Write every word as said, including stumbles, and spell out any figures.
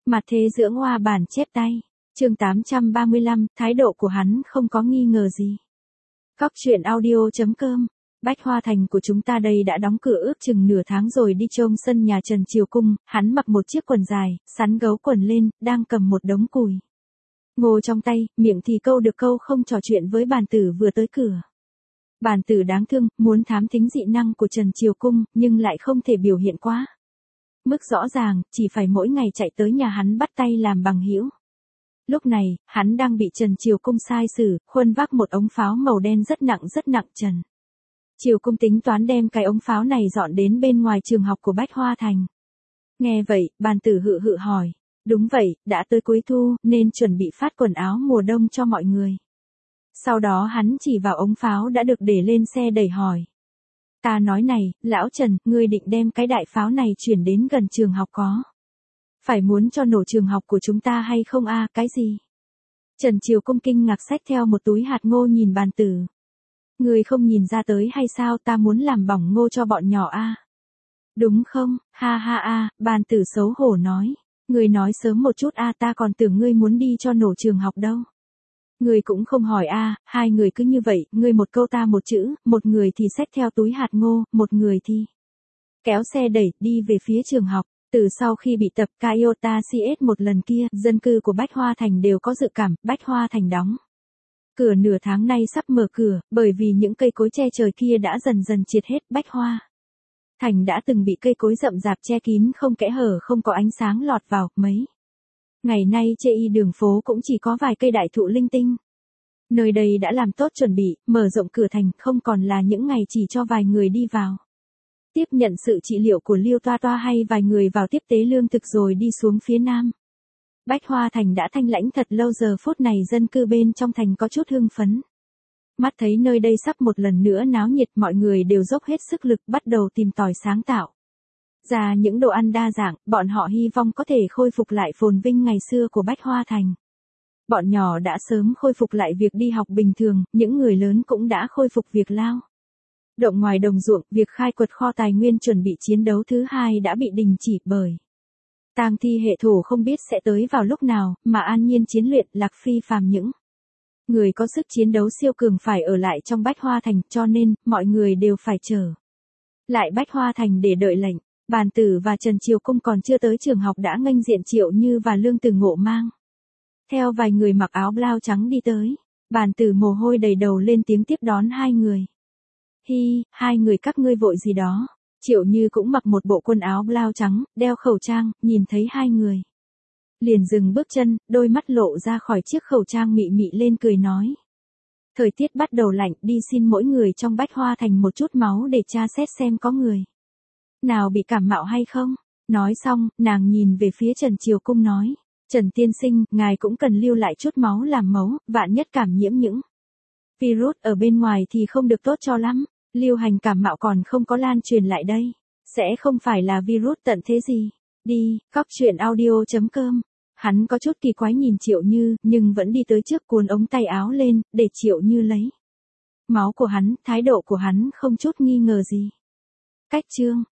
Mặt thế dưỡng hoa bản chép tay. Chương tám trăm ba mươi lăm, thái độ của hắn không có nghi ngờ gì. Cóc truyện audio chấm com. Bách Hoa Thành của chúng ta đây đã đóng cửa ước chừng nửa tháng rồi, đi trông sân nhà Trần Triều Cung, hắn mặc một chiếc quần dài, sắn gấu quần lên, đang cầm một đống cùi ngô trong tay, miệng thì câu được câu không, trò chuyện với bàn tử vừa tới cửa. Bàn tử đáng thương, muốn thám thính dị năng của Trần Triều Cung, nhưng lại không thể biểu hiện quá mức rõ ràng, chỉ phải mỗi ngày chạy tới nhà hắn bắt tay làm bằng hữu. Lúc này, hắn đang bị Trần Triều Cung sai xử, khuân vác một ống pháo màu đen rất nặng rất nặng. Trần Triều Cung tính toán đem cái ống pháo này dọn đến bên ngoài trường học của Bách Hoa Thành. Nghe vậy, bàn tử hự hự hỏi. Đúng vậy, đã tới cuối thu, nên chuẩn bị phát quần áo mùa đông cho mọi người. Sau đó hắn chỉ vào ống pháo đã được để lên xe đẩy hỏi. Ta nói này, lão Trần, ngươi định đem cái đại pháo này chuyển đến gần trường học có phải muốn cho nổ trường học của chúng ta hay không a? À, cái gì? Trần Triều Cung kinh ngạc xách theo một túi hạt ngô nhìn bàn tử. Ngươi không nhìn ra tới hay sao, ta muốn làm bỏng ngô cho bọn nhỏ a? À? Đúng không? Ha ha a, bàn tử xấu hổ nói. Ngươi nói sớm một chút a, à, ta còn tưởng ngươi muốn đi cho nổ trường học đâu. Ngươi cũng không hỏi a, à, hai người cứ như vậy, ngươi một câu ta một chữ, một người thì xách theo túi hạt ngô, một người thì kéo xe đẩy đi về phía trường học. Từ sau khi bị tập Toyota xê ét một lần kia, dân cư của Bách Hoa Thành đều có dự cảm, Bách Hoa Thành đóng cửa nửa tháng nay sắp mở cửa, bởi vì những cây cối che trời kia đã dần dần triệt hết. Bách Hoa Thành đã từng bị cây cối rậm rạp che kín không kẽ hở, không có ánh sáng lọt vào, mấy ngày nay chê y đường phố cũng chỉ có vài cây đại thụ linh tinh. Nơi đây đã làm tốt chuẩn bị, mở rộng cửa thành, không còn là những ngày chỉ cho vài người đi vào tiếp nhận sự trị liệu của Liêu Toa Toa hay vài người vào tiếp tế lương thực rồi đi xuống phía nam. Bách Hoa Thành đã thanh lãnh thật lâu, giờ phút này dân cư bên trong thành có chút hưng phấn. Mắt thấy nơi đây sắp một lần nữa náo nhiệt, mọi người đều dốc hết sức lực bắt đầu tìm tòi sáng tạo ra những đồ ăn đa dạng, bọn họ hy vọng có thể khôi phục lại phồn vinh ngày xưa của Bách Hoa Thành. Bọn nhỏ đã sớm khôi phục lại việc đi học bình thường, những người lớn cũng đã khôi phục việc lao động ngoài đồng ruộng, việc khai quật kho tài nguyên chuẩn bị chiến đấu thứ hai đã bị đình chỉ bởi tang thi hệ thổ không biết sẽ tới vào lúc nào, mà an nhiên chiến luyện lạc phi phàm những người có sức chiến đấu siêu cường phải ở lại trong Bách Hoa Thành, cho nên mọi người đều phải trở lại Bách Hoa Thành để đợi lệnh. Bàn tử và Trần Triều Cung còn chưa tới trường học đã nghênh diện Triệu Như và Lương Từ Ngộ mang theo vài người mặc áo blau trắng đi tới. Bàn tử mồ hôi đầy đầu lên tiếng tiếp đón hai người. Hi, hai người các ngươi vội gì đó? Triệu Như cũng mặc một bộ quần áo blau trắng, đeo khẩu trang, nhìn thấy hai người liền dừng bước chân, đôi mắt lộ ra khỏi chiếc khẩu trang mị mị lên cười nói. Thời tiết bắt đầu lạnh, đi xin mỗi người trong Bách Hoa Thành một chút máu để tra xét xem có người nào bị cảm mạo hay không. Nói xong, nàng nhìn về phía Trần Triều Cung nói. Trần tiên sinh, ngài cũng cần lưu lại chút máu làm mẫu, vạn nhất cảm nhiễm những virus ở bên ngoài thì không được tốt cho lắm. Lưu hành cảm mạo còn không có lan truyền lại đây. Sẽ không phải là virus tận thế gì. Đi, cóc truyện audio chấm com. Hắn có chút kỳ quái nhìn Triệu Như, nhưng vẫn đi tới trước cuốn ống tay áo lên, để Triệu Như lấy máu của hắn, thái độ của hắn không chút nghi ngờ gì. Cách chương